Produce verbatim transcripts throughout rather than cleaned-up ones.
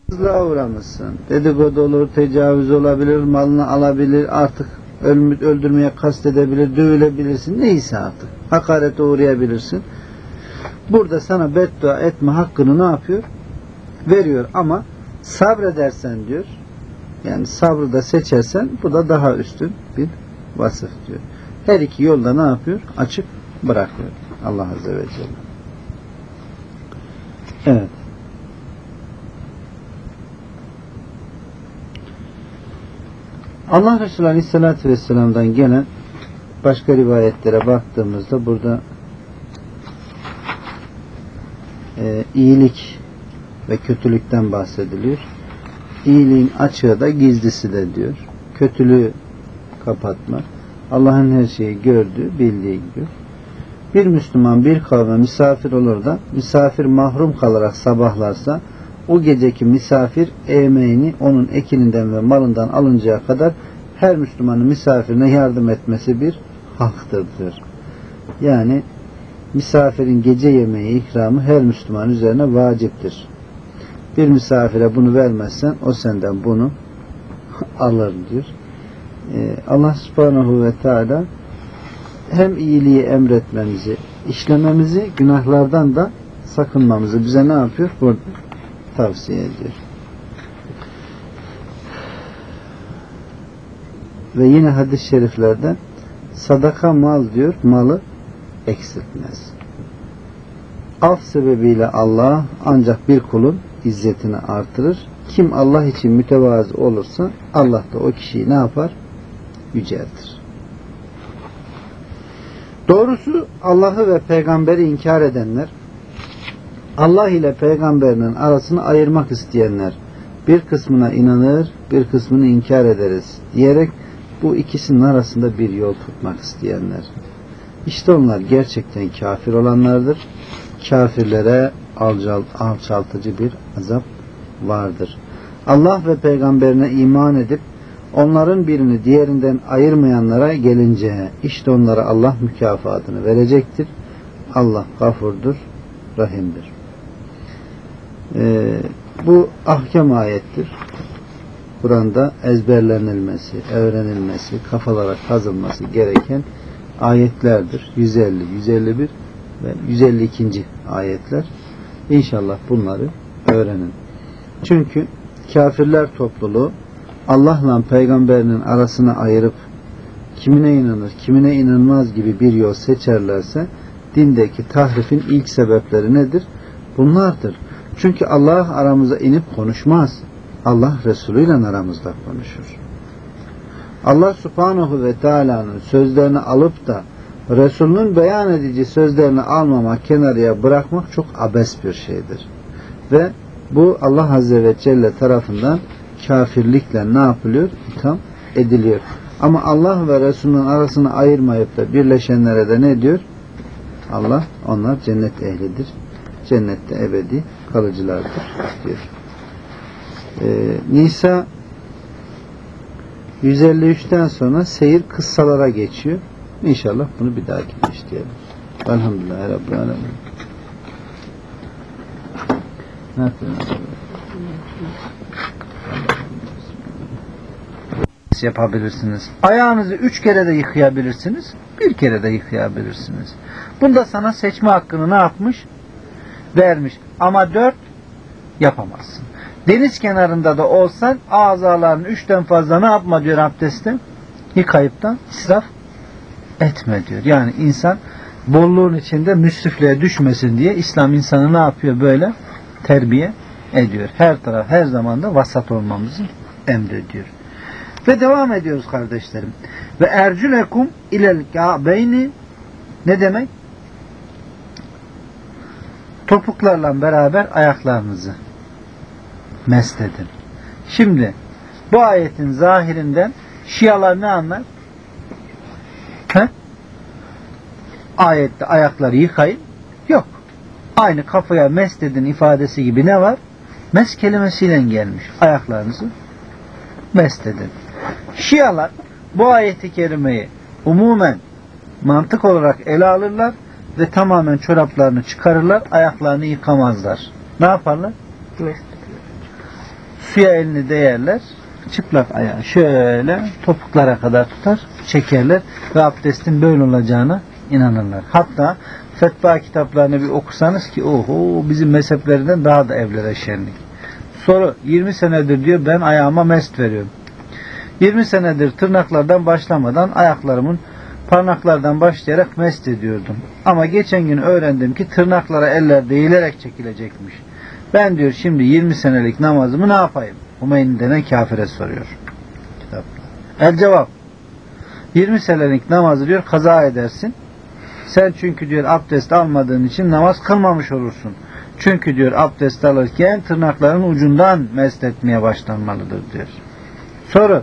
Hızla uğramışsın. Dedikodu olur, tecavüz olabilir, malını alabilir, artık öldürmeye kastedebilir, dövülebilirsin. Neyse artık. Hakarete uğrayabilirsin. Burada sana beddua etme hakkını ne yapıyor? Veriyor ama sabredersen diyor. Yani sabrı da seçersen bu da daha üstün bir vasıf diyor. Her iki yolda ne yapıyor? Açık bırakıyor. Allah Azze ve Celle. Evet. Allah Resulü Aleyhisselatü Vesselam'dan gelen başka rivayetlere baktığımızda burada e, iyilik ve kötülükten bahsediliyor. İyiliğin açığı da gizlisi de diyor. Kötülüğü kapatma. Allah'ın her şeyi gördüğü, bildiği gibi. Bir Müslüman bir kavme misafir olur da misafir mahrum kalarak sabahlarsa o geceki misafir emeğini onun ekininden ve malından alıncaya kadar her Müslümanın misafirine yardım etmesi bir haktır diyor. Yani misafirin gece yemeği ikramı her Müslüman üzerine vaciptir. Bir misafire bunu vermezsen o senden bunu alır diyor. Ee, Allah subhanahu ve teala hem iyiliği emretmemizi, işlememizi, günahlardan da sakınmamızı bize ne yapıyor? Burada tavsiye ediyor. Ve yine hadis-i şeriflerde sadaka mal diyor, malı eksiltmez. Af sebebiyle Allah ancak bir kulun izzetini artırır. Kim Allah için mütevazı olursa Allah da o kişiyi ne yapar? Yüceltir. Doğrusu Allah'ı ve peygamberi inkar edenler, Allah ile peygamberinin arasını ayırmak isteyenler, bir kısmına inanır, bir kısmını inkar ederiz diyerek bu ikisinin arasında bir yol tutmak isteyenler. İşte onlar gerçekten kafir olanlardır. Kafirlere alçaltıcı bir azap vardır. Allah ve peygamberine iman edip onların birini diğerinden ayırmayanlara gelince işte onlara Allah mükafatını verecektir. Allah gafurdur, rahimdir. Ee, bu ahkam ayettir. Kur'an'da ezberlenilmesi, öğrenilmesi, kafalara kazınması gereken ayetlerdir. yüz elli, yüz elli bir ve yüz elli iki. ayetler. İnşallah bunları öğrenin. Çünkü kafirler topluluğu Allah'la peygamberinin arasına ayırıp kimine inanır, kimine inanmaz gibi bir yol seçerlerse dindeki tahrifin ilk sebepleri nedir? Bunlardır. Çünkü Allah aramıza inip konuşmaz. Allah Resulü ile aramızda konuşur. Allah Subhanahu ve Teala'nın sözlerini alıp da Resulünün beyan edici sözlerini almamak, kenarıya bırakmak çok abes bir şeydir. Ve bu Allah Azze ve Celle tarafından kafirlikle ne yapılıyor? İtham ediliyor. Ama Allah ve Resulünün arasını ayırmayıp da birleşenlere de ne diyor? Allah, onlar cennet ehlidir. Cennette ebedi kalıcılardır diyor. Ee, Nisa yüz elli üçten sonra seyir kıssalara geçiyor. İnşallah bunu bir dahaki işleyelim. Elhamdülillah Rabbil Alemin. Ne yapıyorsun? Yapabilirsiniz. Ayağınızı üç kere de yıkayabilirsiniz. Bir kere de yıkayabilirsiniz. Bunda sana seçme hakkını ne yapmış? Vermiş. Ama dört yapamazsın. Deniz kenarında da olsan azalarını üçten fazla ne yapma diyor abdestte? Yıkayıp da israf etme diyor. Yani insan bolluğun içinde müsrifliğe düşmesin diye İslam insanı ne yapıyor böyle? Terbiye ediyor. Her taraf her zaman da vasat olmamızı emrediyor. Ve devam ediyoruz kardeşlerim. Ve erculekum ilel ka'beyni ne demek? Topuklarla beraber ayaklarınızı mest edin. Şimdi bu ayetin zahirinden Şialar ne anlar? He? Ayette ayakları yıkayın. Yok. Aynı kafaya mest edin ifadesi gibi ne var? Mes kelimesiyle gelmiş. Ayaklarınızı mest edin. Şialar bu ayeti kerimeyi umumen mantık olarak ele alırlar ve tamamen çoraplarını çıkarırlar, ayaklarını yıkamazlar. Ne yaparlar? suya elini değerler, çıplak ayağı şöyle topuklara kadar tutar, çekerler ve abdestin böyle olacağına inanırlar. Hatta fetva kitaplarını bir okusanız ki oho bizim mezheplerden daha da evlere şenlik. Soru, yirmi senedir diyor ben ayağıma mest veriyorum. yirmi senedir tırnaklardan başlamadan ayaklarımın parmaklardan başlayarak mest ediyordum. Ama geçen gün öğrendim ki tırnaklara eller değilerek çekilecekmiş. Ben diyor şimdi yirmi senelik namazımı ne yapayım? Hümeyni denen kafire soruyor. Kitapta. El cevap. yirmi senelik namazı diyor kaza edersin. Sen çünkü diyor abdest almadığın için namaz kılmamış olursun. Çünkü diyor abdest alırken tırnakların ucundan mest etmeye başlanmalıdır diyor. Soru.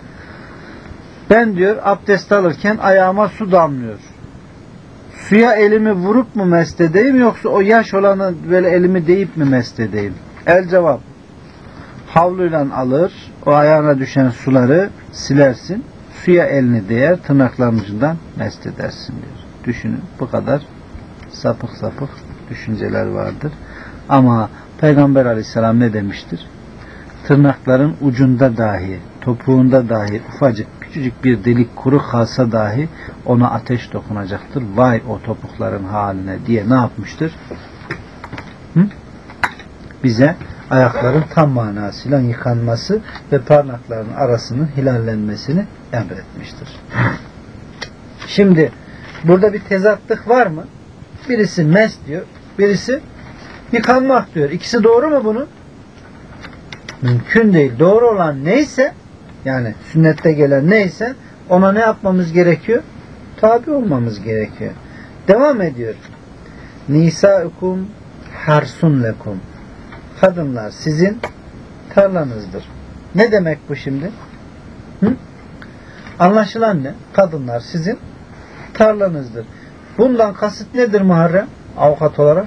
Ben diyor abdest alırken ayağıma su damlıyor. Suya elimi vurup mu mest edeyim yoksa o yaş olanı böyle elimi değip mi mest edeyim? El cevap. Havluyla alır, o ayağına düşen suları silersin. Suya elini değer, tırnakların ucundan mest edersin diyor. Düşünün bu kadar sapık sapık düşünceler vardır. Ama Peygamber Aleyhisselam ne demiştir? Tırnakların ucunda dahi, topuğunda dahi ufacık küçücük bir delik kuru kalsa dahi ona ateş dokunacaktır. Vay o topukların haline diye ne yapmıştır? Hı? Bize ayakların tam manasıyla yıkanması ve parmakların arasının hilallenmesini emretmiştir. Şimdi burada bir tezatlık var mı? Birisi mes diyor, birisi yıkanmak diyor. İkisi doğru mu bunun? Mümkün değil. Doğru olan neyse, yani sünnette gelen neyse ona ne yapmamız gerekiyor? Tabi olmamız gerekiyor. Devam ediyor. Nisaukum harsun lekum. Kadınlar sizin tarlanızdır. Ne demek bu şimdi? Hı? Anlaşılan ne? Kadınlar sizin tarlanızdır. Bundan kasıt nedir Muharrem? Avukat olarak?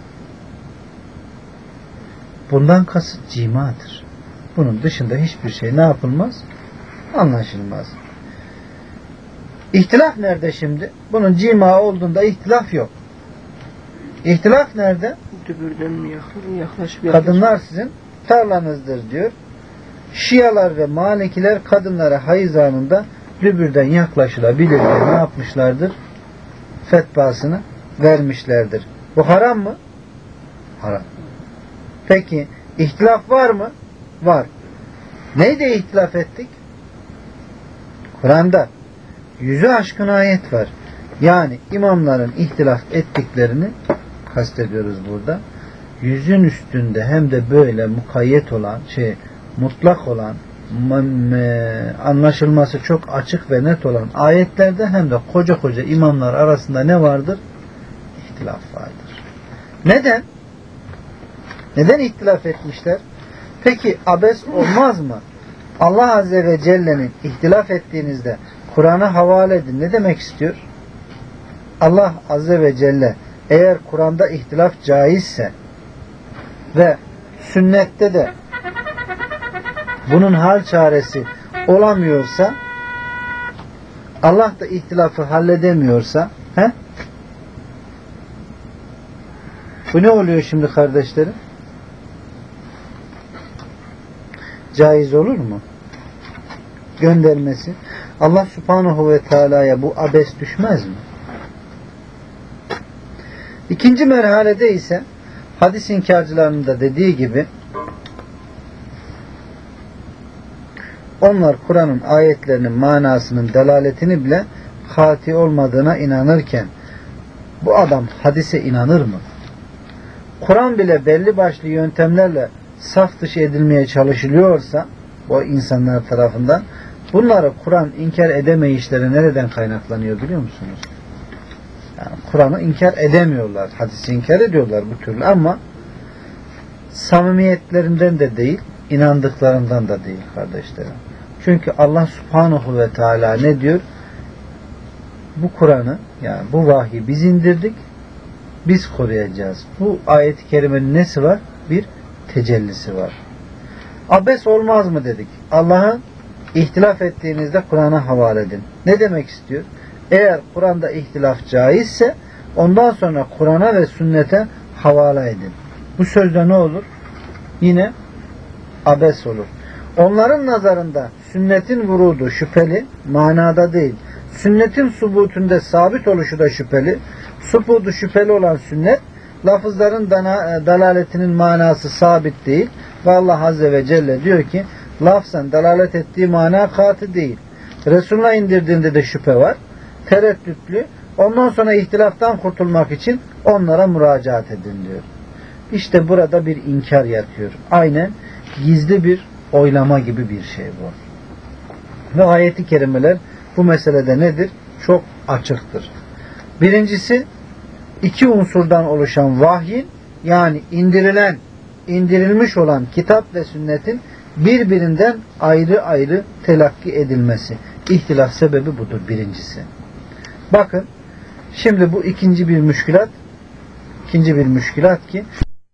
Bundan kasıt cimadır. Bunun dışında hiçbir şey ne yapılmaz? Anlaşılmaz. İhtilaf nerede şimdi? Bunun cima olduğunda ihtilaf yok. İhtilaf nerede? Dübürden mi yaklaşık? Yaklaş, Kadınlar sizin tarlanızdır diyor. Şialar ve Malikiler kadınlara hayız anında dübürden yaklaşılabilir diye ne yapmışlardır? Fetvasını vermişlerdir. Bu haram mı? Haram. Peki ihtilaf var mı? Var. Neyde ihtilaf ettik? Kur'an'da yüzü aşkın ayet var. Yani imamların ihtilaf ettiklerini kastediyoruz burada. Yüzün üstünde hem de böyle mukayyet olan, şey mutlak olan, anlaşılması çok açık ve net olan ayetlerde hem de koca koca imamlar arasında ne vardır? İhtilaf vardır. Neden? Neden ihtilaf etmişler? Peki abes olmaz mı? Allah Azze ve Celle'nin ihtilaf ettiğinizde Kur'an'a havale edin. Ne demek istiyor? Allah Azze ve Celle eğer Kur'an'da ihtilaf caizse ve sünnette de bunun hal çaresi olamıyorsa, Allah da ihtilafı halledemiyorsa, he? Bu ne oluyor şimdi kardeşlerim? Caiz olur mu? Göndermesi. Allah Subhanahu ve Teala'ya bu abes düşmez mi? İkinci merhalede ise hadis inkarcılarının da dediği gibi onlar Kur'an'ın ayetlerinin manasının delaletini bile hati olmadığına inanırken bu adam hadise inanır mı? Kur'an bile belli başlı yöntemlerle saf dışı edilmeye çalışılıyorsa o insanlar tarafından bunları Kur'an inkar edemeyişleri nereden kaynaklanıyor biliyor musunuz? Yani Kur'an'ı inkar edemiyorlar. Hadisi inkar ediyorlar bu türlü ama samimiyetlerinden de değil, inandıklarından da değil kardeşlerim. Çünkü Allah Subhanahu ve Teala ne diyor? Bu Kur'an'ı, yani bu vahyi biz indirdik, biz koruyacağız. Bu ayet-i kerimenin nesi var? Bir tecellisi var. Abes olmaz mı dedik? Allah'ın ihtilaf ettiğinizde Kur'an'a havale edin. Ne demek istiyor? Eğer Kur'an'da ihtilaf caizse ondan sonra Kur'an'a ve sünnete havale edin. Bu sözde ne olur? Yine abes olur. Onların nazarında sünnetin vurudu şüpheli, manada değil. Sünnetin subutunda sabit oluşu da şüpheli. Subutu şüpheli olan sünnet, lafızların dana, dalaletinin manası sabit değil. Ve Allah Azze ve Celle diyor ki, lafzen dalalet ettiği mana katı değil. Resulullah indirdiğinde de şüphe var. Tereddütlü. Ondan sonra ihtilaftan kurtulmak için onlara müracaat edin diyor. İşte burada bir inkar yatıyor. Aynen gizli bir oylama gibi bir şey bu. Ve ayeti kerimeler bu meselede nedir? Çok açıktır. Birincisi, iki unsurdan oluşan vahyin, yani indirilen, indirilmiş olan kitap ve sünnetin birbirinden ayrı ayrı telakki edilmesi. İhtilaf sebebi budur birincisi. Bakın, şimdi bu ikinci bir müşkülat, ikinci bir müşkülat ki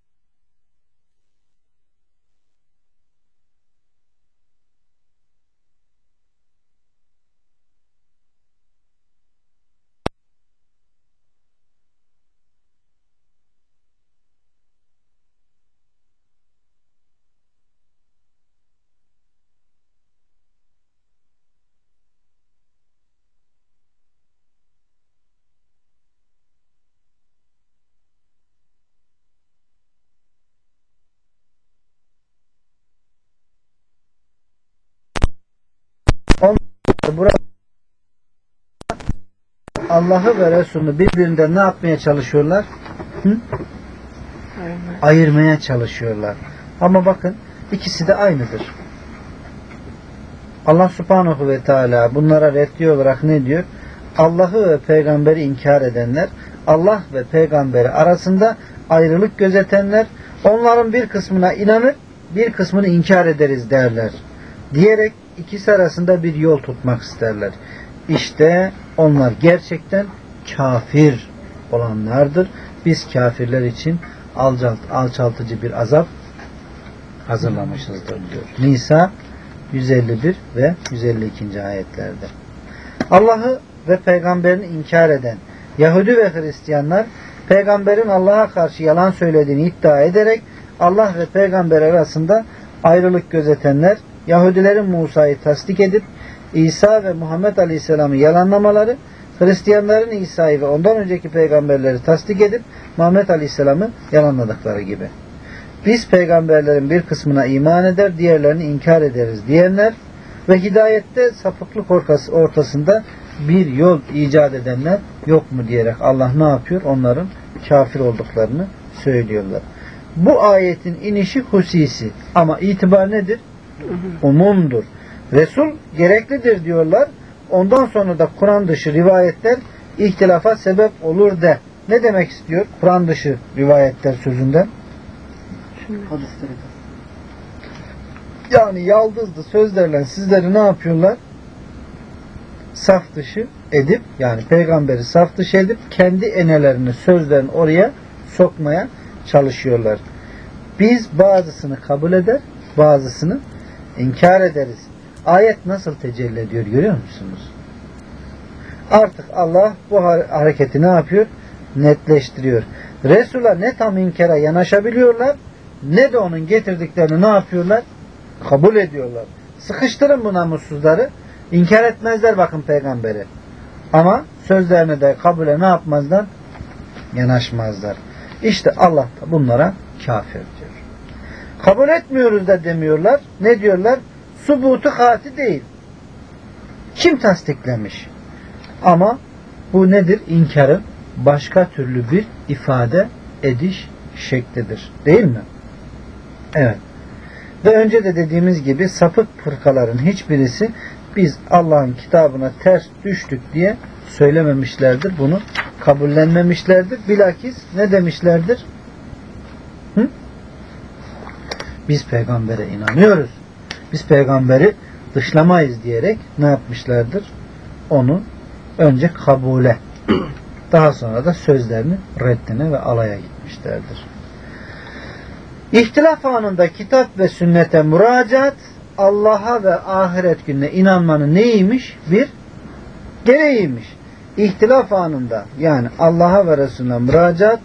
burada Allah'ı ve Resulünü birbirinden ne yapmaya çalışıyorlar? Hı? Ayırmaya çalışıyorlar. Ama bakın ikisi de aynıdır. Allah Subhanahu ve Teala bunlara reddi olarak ne diyor? Allah'ı ve peygamberi inkar edenler, Allah ve peygamberi arasında ayrılık gözetenler, onların bir kısmına inanır, bir kısmını inkar ederiz derler. Diyerek ikisi arasında bir yol tutmak isterler. İşte onlar gerçekten kafir olanlardır. Biz kafirler için alçalt, alçaltıcı bir azap hazırlamışızdır diyor. Nisa yüz elli bir ve yüz elli iki. ayetlerde. Allah'ı ve peygamberini inkar eden Yahudi ve Hristiyanlar peygamberin Allah'a karşı yalan söylediğini iddia ederek Allah ve peygamber arasında ayrılık gözetenler, Yahudilerin Musa'yı tasdik edip İsa ve Muhammed Aleyhisselam'ı yalanlamaları, Hristiyanların İsa'yı ve ondan önceki peygamberleri tasdik edip Muhammed Aleyhisselam'ı yalanladıkları gibi. Biz peygamberlerin bir kısmına iman eder, diğerlerini inkar ederiz diyenler ve hidayette sapıklık ortasında bir yol icat edenler yok mu diyerek Allah ne yapıyor? Onların kafir olduklarını söylüyorlar. Bu ayetin inişi husisi ama itibar nedir? Umumdur. Resul gereklidir diyorlar. Ondan sonra da Kur'an dışı rivayetler ihtilafa sebep olur de. Ne demek istiyor? Kur'an dışı rivayetler sözünden. Yani yaldızlı sözlerle sizleri ne yapıyorlar? Saf dışı edip, yani peygamberi saf dışı edip kendi enelerini, sözlerini oraya sokmaya çalışıyorlar. Biz bazısını kabul eder, bazısını inkar ederiz. Ayet nasıl tecelli ediyor görüyor musunuz? Artık Allah bu hareketi ne yapıyor? Netleştiriyor. Resul'a ne tam inkara yanaşabiliyorlar, ne de onun getirdiklerini ne yapıyorlar? Kabul ediyorlar. Sıkıştırın bu namussuzları. İnkar etmezler bakın peygamberi. Ama sözlerine de kabule ne yapmazlar? Yanaşmazlar. İşte Allah da bunlara kafir diyor. Kabul etmiyoruz da demiyorlar. Ne diyorlar? Subutu hati değil. Kim tasdiklemiş? Ama bu nedir? İnkarın başka türlü bir ifade ediş şeklidir. Değil mi? Evet. Ve önce de dediğimiz gibi sapık fırkaların hiçbirisi biz Allah'ın kitabına ters düştük diye söylememişlerdir. Bunu kabullenmemişlerdir. Bilakis ne demişlerdir? Hı? Biz peygambere inanıyoruz. Biz peygamberi dışlamayız diyerek ne yapmışlardır? Onu önce kabule, daha sonra da sözlerini reddine ve alaya gitmişlerdir. İhtilaf anında kitap ve sünnete müracaat, Allah'a ve ahiret gününe inanmanın neymiş? Bir gereğiymiş. İhtilaf anında, yani Allah'a ve Resulüne müracaat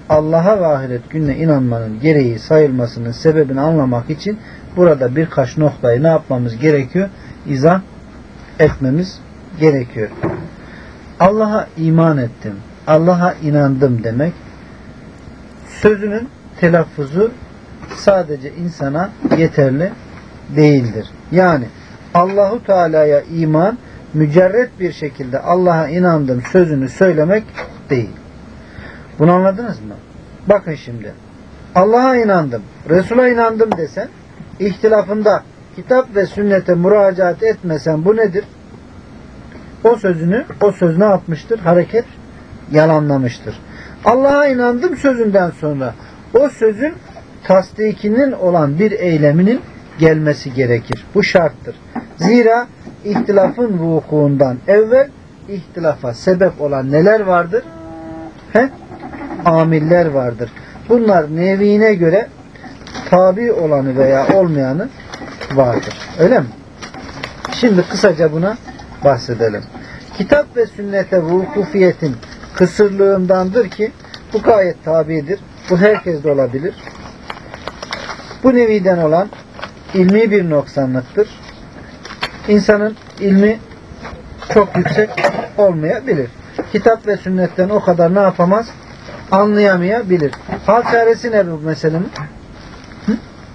Allah'a ve ahiret gününe inanmanın gereği sayılmasının sebebini anlamak için burada birkaç noktayı ne yapmamız gerekiyor? İzah etmemiz gerekiyor. Allah'a iman ettim, Allah'a inandım demek, sözünün telaffuzu sadece insana yeterli değildir. Yani Allahu Teala'ya iman mücerret bir şekilde Allah'a inandım sözünü söylemek değil. Bunu anladınız mı? Bakın şimdi. Allah'a inandım, Resul'a inandım desen, ihtilafında kitap ve sünnete müracaat etmesen bu nedir? O sözünü, o söz ne yapmıştır? Hareket yalanlamıştır. Allah'a inandım sözünden sonra o sözün tasdikinin olan bir eyleminin gelmesi gerekir. Bu şarttır. Zira ihtilafın vukuundan evvel ihtilafa sebep olan neler vardır? He? Amiller vardır. Bunlar nevine göre tabi olanı veya olmayanı vardır. Öyle mi? Şimdi kısaca buna bahsedelim. Kitap ve sünnete vukufiyetin kısırlığındandır ki bu gayet tabidir. Bu herkes de olabilir. Bu neviden olan ilmi bir noksanlıktır. İnsanın ilmi çok yüksek olmayabilir. Kitap ve sünnetten o kadar ne yapamaz? Anlayamayabilir. Hal çaresi ne bu meselenin? Hı?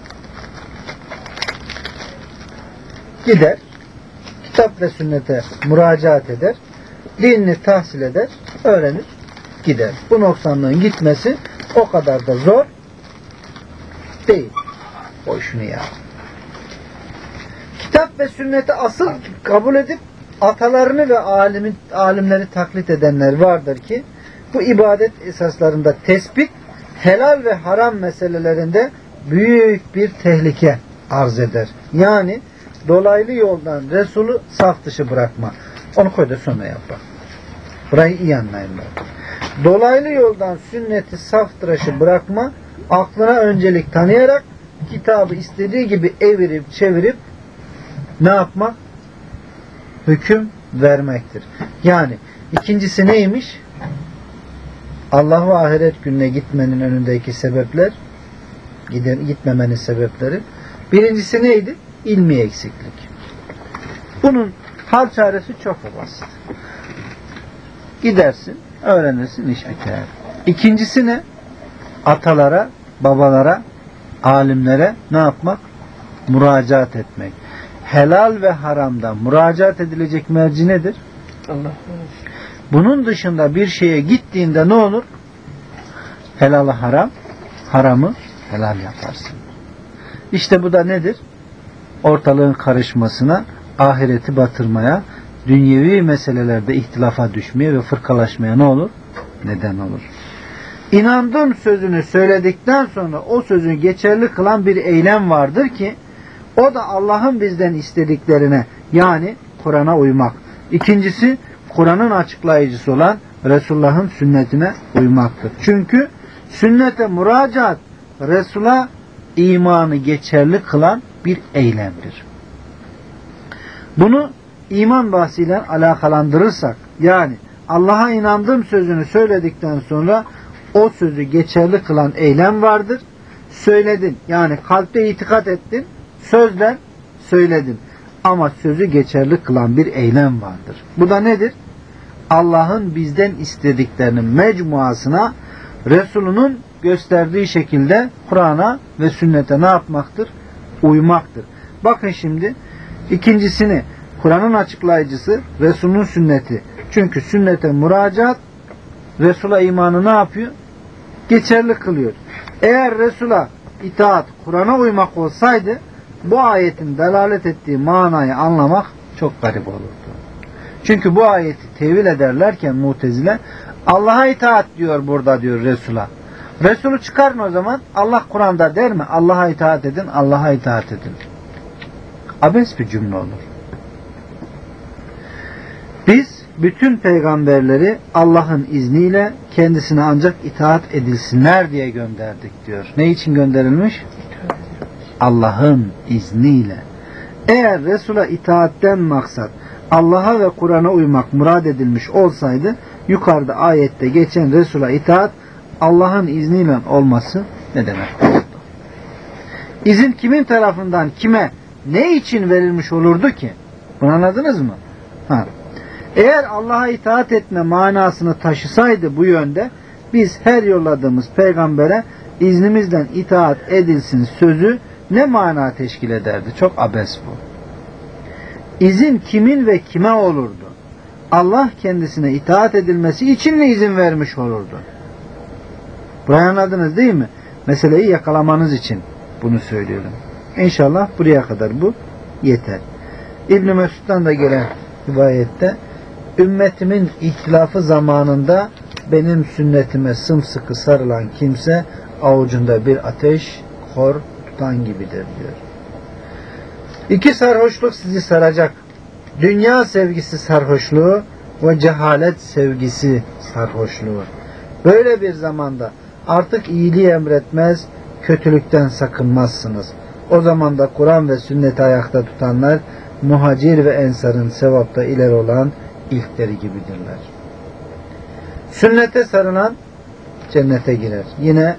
Gider, kitap ve sünnete müracaat eder, dinini tahsil eder, öğrenir, gider. Bu noksanlığın gitmesi o kadar da zor değil. Boşuna ya. Kitap ve sünneti asıl kabul edip atalarını ve alimin, alimleri taklit edenler vardır ki bu ibadet esaslarında tespit, helal ve haram meselelerinde büyük bir tehlike arz eder. Yani dolaylı yoldan Resulü saf dışı bırakma. Onu koy da sonra yap bak. Burayı iyi anlayın bak. Dolaylı yoldan sünneti saf dışı bırakma, aklına öncelik tanıyarak kitabı istediği gibi evirip çevirip ne yapmak? Hüküm vermektir. Yani ikincisi neymiş? Allah ve ahiret gününe gitmenin önündeki sebepler, gitmemenin sebepleri. Birincisi neydi? İlmi eksiklik. Bunun hal çaresi çok basit. Gidersin, öğrenirsin, iş biter. İkincisi ne? Atalara, babalara, alimlere ne yapmak? Müracaat etmek. Helal ve haramda müracaat edilecek merci nedir? Allah. Bunun dışında bir şeye gittiğinde ne olur? Helalı haram, haramı helal yaparsın. İşte bu da nedir? Ortalığın karışmasına, ahireti batırmaya, dünyevi meselelerde ihtilafa düşmeye ve fırkalaşmaya ne olur? Neden olur. İnandım sözünü söyledikten sonra o sözü geçerli kılan bir eylem vardır ki o da Allah'ın bizden istediklerine yani Kur'an'a uymak. İkincisi Kur'an'ın açıklayıcısı olan Resulullah'ın sünnetine uymaktır. Çünkü sünnete müracaat Resul'a imanı geçerli kılan bir eylemdir. Bunu iman bahsiyle alakalandırırsak yani Allah'a inandığım sözünü söyledikten sonra o sözü geçerli kılan eylem vardır. Söyledin yani kalpte itikat ettin, sözle söyledin. Ama sözü geçerli kılan bir eylem vardır. Bu da nedir? Allah'ın bizden istediklerinin mecmuasına Resulünün gösterdiği şekilde Kur'an'a ve sünnete ne yapmaktır? Uymaktır. Bakın şimdi ikincisini Kur'an'ın açıklayıcısı Resulünün sünneti. Çünkü sünnete müracaat Resul'a imanı ne yapıyor? Geçerli kılıyor. Eğer Resul'a itaat Kur'an'a uymak olsaydı bu ayetin delalet ettiği manayı anlamak çok garip olurdu. Çünkü bu ayeti tevil ederlerken Mu'tezile Allah'a itaat diyor burada diyor Resul'a. Resulü çıkarın o zaman Allah Kur'an'da der mi? Allah'a itaat edin, Allah'a itaat edin. Abes bir cümle olur. Biz bütün peygamberleri Allah'ın izniyle kendisine ancak itaat edilsinler diye gönderdik diyor. Ne için gönderilmiş? Allah'ın izniyle. Eğer Resul'a itaatten maksat Allah'a ve Kur'an'a uymak murad edilmiş olsaydı yukarıda ayette geçen Resul'a itaat Allah'ın izniyle olması ne demek? İzin kimin tarafından kime ne için verilmiş olurdu ki? Bunu anladınız mı? Ha. Eğer Allah'a itaat etme manasını taşısaydı bu yönde, biz her yolladığımız peygambere iznimizden itaat edilsin sözü ne mana teşkil ederdi? Çok abes bu. İzin kimin ve kime olurdu? Allah kendisine itaat edilmesi için mi izin vermiş olurdu? Burayı anladınız değil mi? Meseleyi yakalamanız için bunu söylüyorum. İnşallah buraya kadar bu yeter. İbn-i Mesud'dan da gelen rivayette ümmetimin ihtilafı zamanında benim sünnetime sımsıkı sarılan kimse avucunda bir ateş kor tutan gibidir diyor. İki sarhoşluk sizi saracak. Dünya sevgisi sarhoşluğu ve cehalet sevgisi sarhoşluğu. Böyle bir zamanda artık iyiliği emretmez, kötülükten sakınmazsınız. O zaman da Kur'an ve sünneti ayakta tutanlar muhacir ve ensarın sevapta ileri olan ilkleri gibidirler. Sünnete sarılan cennete girer. Yine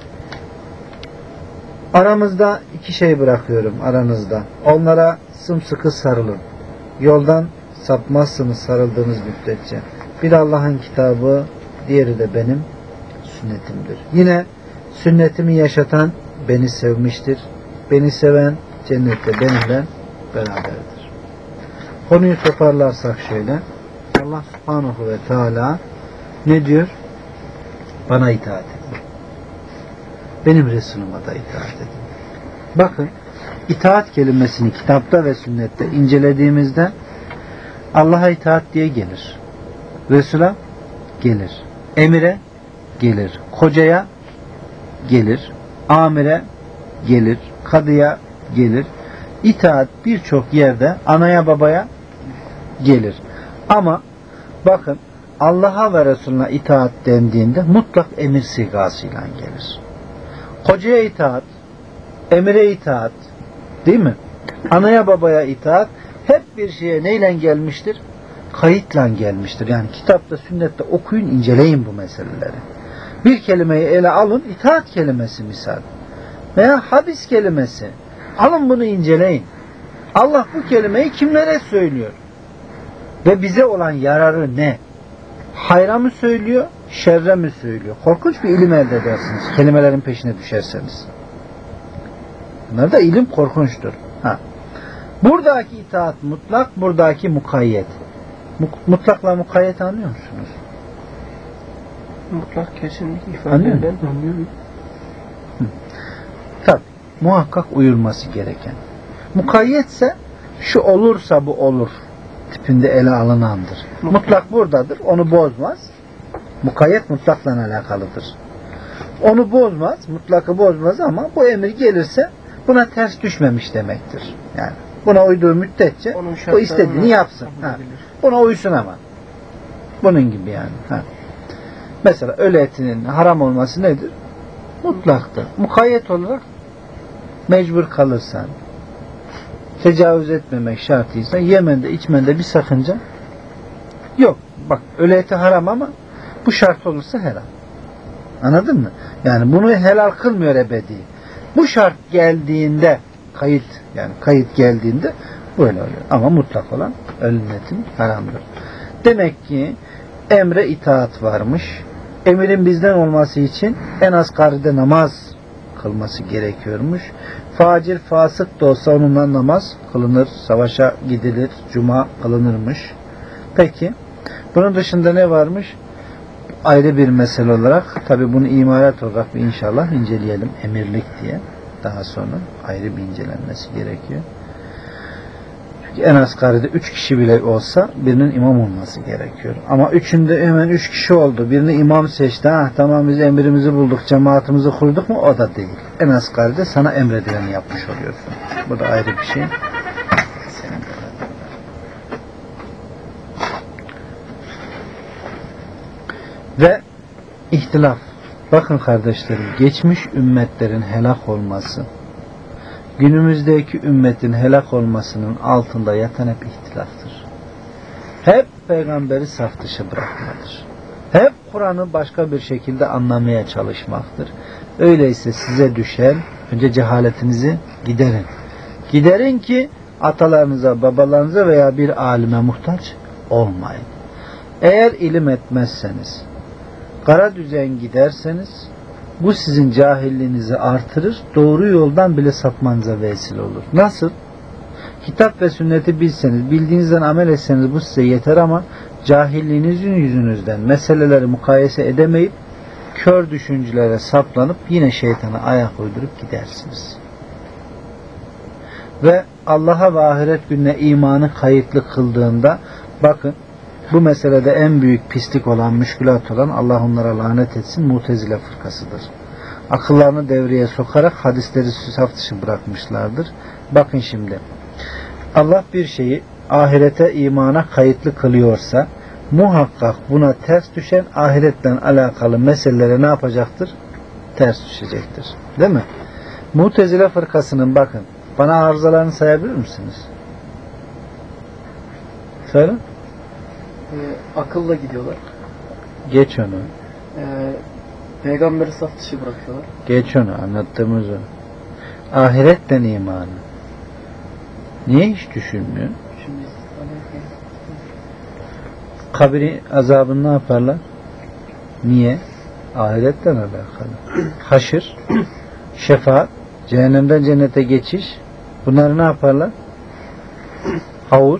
aramızda iki şey bırakıyorum aranızda. Onlara sımsıkı sarılın. Yoldan sapmazsınız sarıldığınız müddetçe. Bir Allah'ın kitabı, diğeri de benim sünnetimdir. Yine sünnetimi yaşatan beni sevmiştir. Beni seven cennette benimle beraberdir. Konuyu toparlarsak şöyle. Allah subhanahu ve teala ne diyor? Bana itaat edin. Benim Resulüme da itaat edin. Bakın, itaat kelimesini kitapta ve sünnette incelediğimizde Allah'a itaat diye gelir. Resul'a gelir. Emire gelir. Kocaya gelir. Amire gelir. Kadıya gelir. İtaat birçok yerde anaya babaya gelir. Ama bakın Allah'a ve Resulüne itaat dendiğinde mutlak emir sigasıyla gelir. Kocaya itaat, emire itaat, değil mi? Anaya babaya itaat hep bir şeye neyle gelmiştir? Kayıtla gelmiştir. Yani kitapta, sünnette okuyun, inceleyin bu meseleleri. Bir kelimeyi ele alın, itaat kelimesi misal. Veya hadis kelimesi. Alın bunu inceleyin. Allah bu kelimeyi kimlere söylüyor? Ve bize olan yararı ne? Hayra mı söylüyor, şerre mi söylüyor? Korkunç bir ilim elde edersiniz. Kelimelerin peşine düşerseniz. Bunlar da ilim korkunçtur. Ha. Buradaki itaat mutlak, buradaki mukayyet. Mutlakla mukayyet anlıyor musunuz? Mutlak kesinlikle ifade Anlıyor eden anlıyorum. Tabi muhakkak uyulması gereken. Mukayyetse şu olursa bu olur tipinde ele alınandır. Mutlak, mutlak buradadır. Onu bozmaz. Mukayyet mutlakla alakalıdır. Onu bozmaz. Mutlakı bozmaz ama bu emir gelirse buna ters düşmemiş demektir. Yani buna uyduğu müddetçe o istediğini yapsın. Ha. Buna uysun ama. Bunun gibi yani. Ha. Mesela ölü etinin haram olması nedir? Mutlaktır. Mukayyet olarak mecbur kalırsan, tecavüz etmemek şartıysa yemende, içmende bir sakınca yok. Bak ölü eti haram ama bu şart olursa helal. Anladın mı? Yani bunu helal kılmıyor ebedi. Bu şart geldiğinde kayıt yani kayıt geldiğinde böyle oluyor. Ama mutlak olan ölü etin haramdır. Demek ki emre itaat varmış. Emirin bizden olması için en asgaride namaz kılması gerekiyormuş. Facir, fasık da olsa onunla namaz kılınır. Savaşa gidilir. Cuma kılınırmış. Peki. Bunun dışında ne varmış? Ayrı bir mesele olarak tabi bunu imalat olarak bir inşallah inceleyelim. Emirlik diye. Daha sonra ayrı bir incelenmesi gerekiyor. Çünkü en asgaride üç kişi bile olsa birinin imam olması gerekiyor. Ama üçünde hemen üç kişi oldu. Birini imam seçti. Ha, tamam biz emrimizi bulduk, cemaatimizi kurduk mu? O da değil. En asgaride sana emredileni yapmış oluyorsun. Bu da ayrı bir şey. Ve ihtilaf. Bakın kardeşlerim, geçmiş ümmetlerin helak olması, günümüzdeki ümmetin helak olmasının altında yatan hep ihtilaftır. Hep peygamberi saf dışı bırakmadır. Hep Kur'an'ı başka bir şekilde anlamaya çalışmaktır. Öyleyse size düşen önce cehaletinizi giderin. Giderin ki atalarınıza, babalarınıza veya bir alime muhtaç olmayın. Eğer ilim etmezseniz, kara düzen giderseniz bu sizin cahilliğinizi artırır, doğru yoldan bile sapmanıza vesile olur. Nasıl? Kitap ve sünneti bilseniz, bildiğinizden amel etseniz bu size yeter ama cahilliğinizin yüzünüzden meseleleri mukayese edemeyip kör düşüncelere saplanıp yine şeytana ayak uydurup gidersiniz. Ve Allah'a ve ahiret gününe imanı kayıtlı kıldığında bakın bu meselede en büyük pislik olan, müşkülat olan Allah onlara lanet etsin Mutezile fırkasıdır. Akıllarını devreye sokarak hadisleri saf dışı bırakmışlardır. Bakın şimdi Allah bir şeyi ahirete imana kayıtlı kılıyorsa muhakkak buna ters düşen ahiretle alakalı meselelere ne yapacaktır? Ters düşecektir. Değil mi? Mutezile fırkasının bakın bana arızalarını sayabilir misiniz? Söyle. Ee, akılla gidiyorlar. Geç onu. Ee, peygamberi saf dışı bırakıyorlar. Geç onu. Anlattığımız o. Ahiretten imanı. Niye hiç düşünmüyor? Şimdi Kabri azabını ne yaparlar? Niye? Ahiretten alakalı. Haşır, şefaat, cehennemden cennete geçiş. Bunları ne yaparlar? Havuz.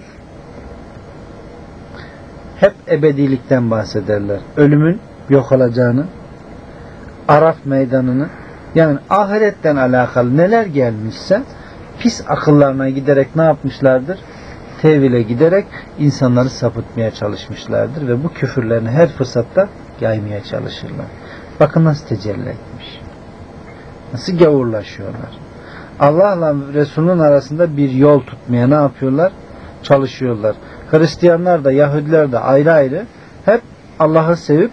Hep ebedilikten bahsederler. Ölümün yok olacağını, Araf meydanını, yani ahiretten alakalı neler gelmişse pis akıllarına giderek ne yapmışlardır? Tevhile giderek insanları sapıtmaya çalışmışlardır ve bu küfürlerini her fırsatta yaymaya çalışırlar. Bakın nasıl tecelli etmiş. Nasıl gavurlaşıyorlar. Allah'la Resul'ün arasında bir yol tutmaya ne yapıyorlar? Çalışıyorlar. Hristiyanlar da Yahudiler de ayrı ayrı hep Allah'ı sevip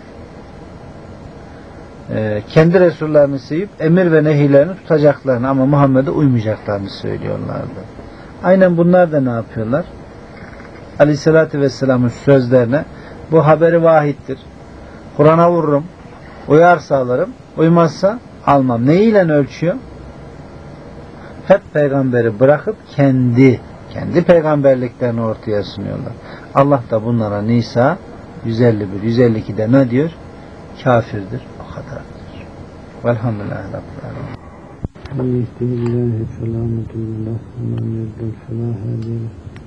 e, kendi Resullerini sevip emir ve nehirlerini tutacaklarını ama Muhammed'e uymayacaklarını söylüyorlardı. Aynen bunlar da ne yapıyorlar? Aleyhissalatü Vesselam'ın sözlerine bu haberi vahittir. Kur'an'a vururum. Uyarsa alırım. Uymazsa almam. Neyiyle ölçüyor? Hep peygamberi bırakıp kendi kendi peygamberliklerini ortaya sunuyorlar. Allah da bunlara Nisa yüz elli bir yüz elli iki'de ne diyor? Kafirdir. O kadardır. Velhamdülillahi Rabbil alemin. Bismillahirrahmanirrahim. Selametullah. Amen yerdel felâ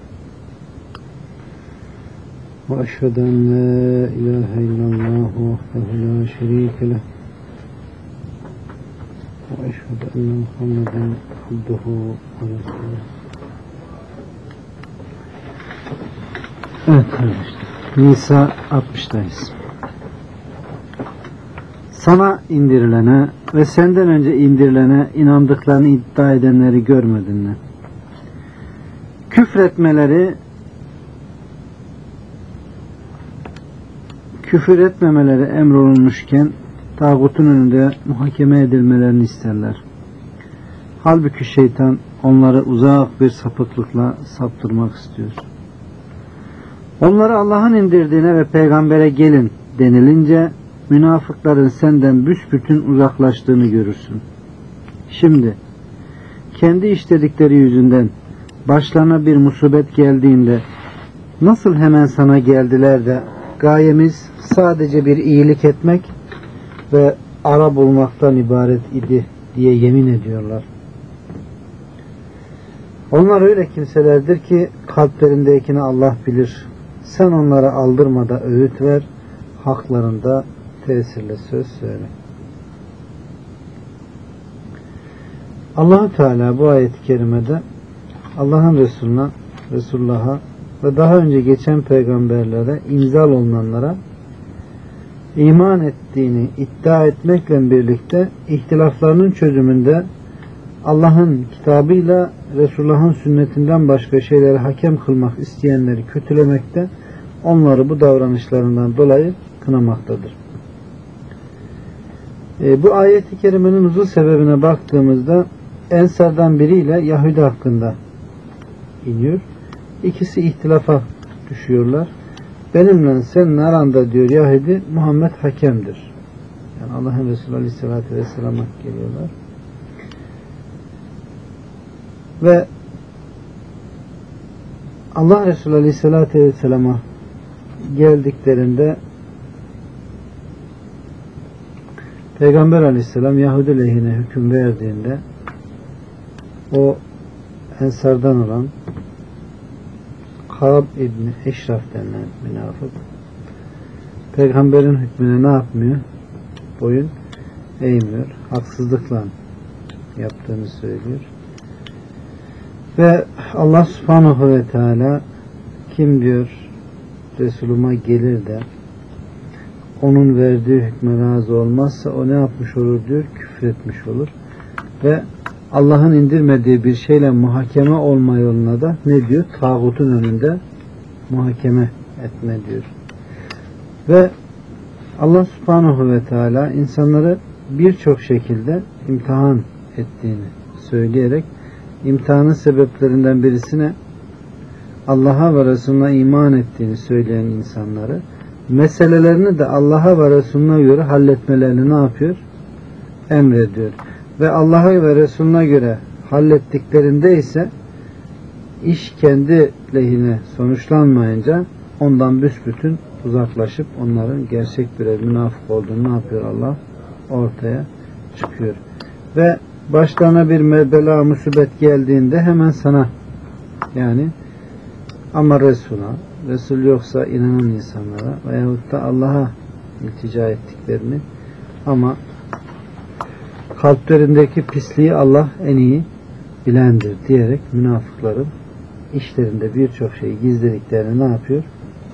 ve eşhedü en la ilahe illallah vahdehu la şerîke leh ve eşhedü enne Muhammeden abduhu ve resuluh. Evet kardeşler. Nisa altmış'tayız. Sana indirilene ve senden önce indirilene inandıklarını iddia edenleri görmedin mi? Küfretmeleri küfür etmemeleri emrolunmuşken tağutun önünde muhakeme edilmelerini isterler. Halbuki şeytan onları uzak bir sapıklıkla saptırmak istiyor. Onları Allah'ın indirdiğine ve peygambere gelin denilince münafıkların senden büsbütün uzaklaştığını görürsün. Şimdi kendi işledikleri yüzünden başlarına bir musibet geldiğinde nasıl hemen sana geldiler de gayemiz sadece bir iyilik etmek ve ara bulmaktan ibaret idi diye yemin ediyorlar. Onlar öyle kimselerdir ki kalplerindekini Allah bilir. Sen onlara aldırmada öğüt ver, haklarında tesirle söz söyle. Allah-u Teala bu ayet-i kerimede Allah'ın Resulüne, Resulullah'a ve daha önce geçen peygamberlere inzal olunanlara iman ettiğini iddia etmekle birlikte ihtilaflarının çözümünde Allah'ın kitabıyla Resulullah'ın sünnetinden başka şeyleri hakem kılmak isteyenleri kötülemekte, onları bu davranışlarından dolayı kınamaktadır. E, bu ayet-i kerimenin nuzul sebebine baktığımızda Ensardan biriyle Yahudi hakkında iniyor. İkisi ihtilafa düşüyorlar. benimle senin aranda diyor Yahudi Muhammed hakemdir. Yani Allah'ın Resulü Aleyhisselatü Vesselam'a geliyorlar. Ve Allah Resulü Aleyhisselatü Vesselam'a geldiklerinde Peygamber Aleyhisselam Yahudi lehine hüküm verdiğinde o Ensardan olan Kâb İbni Eşraf denilen münafık Peygamberin hükmüne ne yapmıyor? Boyun eğmiyor. Haksızlıkla yaptığını söylüyor. Ve Allah Subhanahu ve Teala kim diyor Resulüme gelir de onun verdiği hükme razı olmazsa o ne yapmış olur diyor? Küfür etmiş olur. Ve Allah'ın indirmediği bir şeyle muhakeme olma yoluna da ne diyor? Tağutun önünde muhakeme etme diyor. Ve Allah Subhanahu ve Teala insanları birçok şekilde imtihan ettiğini söyleyerek imtihanın sebeplerinden birisine Allah'a ve Resulüne iman ettiğini söyleyen insanları meselelerini de Allah'a ve Resulüne göre halletmelerini ne yapıyor? Emrediyor. Ve Allah'a ve Resulüne göre hallettiklerinde ise iş kendi lehine sonuçlanmayınca ondan büsbütün uzaklaşıp onların gerçek birer münafık olduğunu ne yapıyor Allah? Ortaya çıkıyor. Ve başlarına bir bela musibet geldiğinde hemen sana yani ama Resul'a, Resul yoksa inanan insanlara veyahut da Allah'a iltica ettiklerini ama kalplerindeki pisliği Allah en iyi bilendir diyerek münafıkların işlerinde birçok şeyi gizlediklerini ne yapıyor?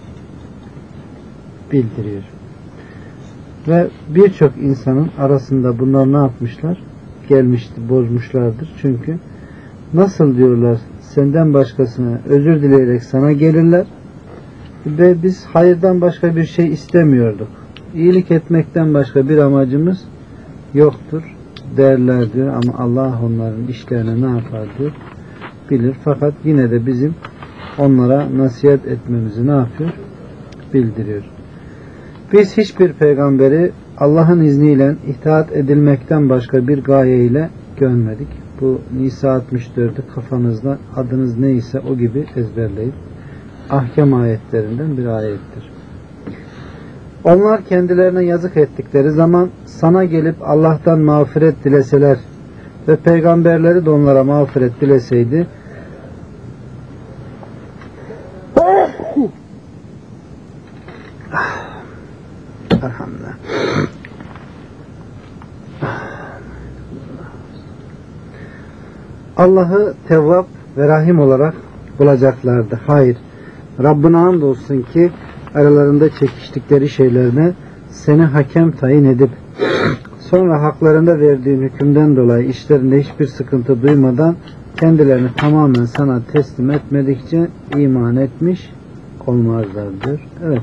Bildiriyor. Ve birçok insanın arasında bunlar ne yapmışlar? Gelmişti, bozmuşlardır. Çünkü nasıl diyorlar senden başkasına özür dileyerek sana gelirler ve biz hayırdan başka bir şey istemiyorduk. İyilik etmekten başka bir amacımız yoktur derler diyor ama Allah onların işlerine ne yapar diyor bilir. Fakat yine de bizim onlara nasihat etmemizi ne yapıyor? Bildiriyor. Biz hiçbir peygamberi Allah'ın izniyle itaat edilmekten başka bir gayeyle görmedik. Bu Nisa altmış dördü kafanızda adınız neyse o gibi ezberleyip ahkam ayetlerinden bir ayettir. Onlar kendilerine yazık ettikleri zaman sana gelip Allah'tan mağfiret dileseler ve peygamberleri de onlara mağfiret dileseydi Elhamdülillah. Allah'ı Tevvap ve Rahim olarak bulacaklardı. Hayır. Rabbine hamdolsun ki aralarında çekiştikleri şeylerine seni hakem tayin edip sonra haklarında verdiğin hükümden dolayı işlerinde hiçbir sıkıntı duymadan kendilerini tamamen sana teslim etmedikçe iman etmiş olmazlardır. Evet.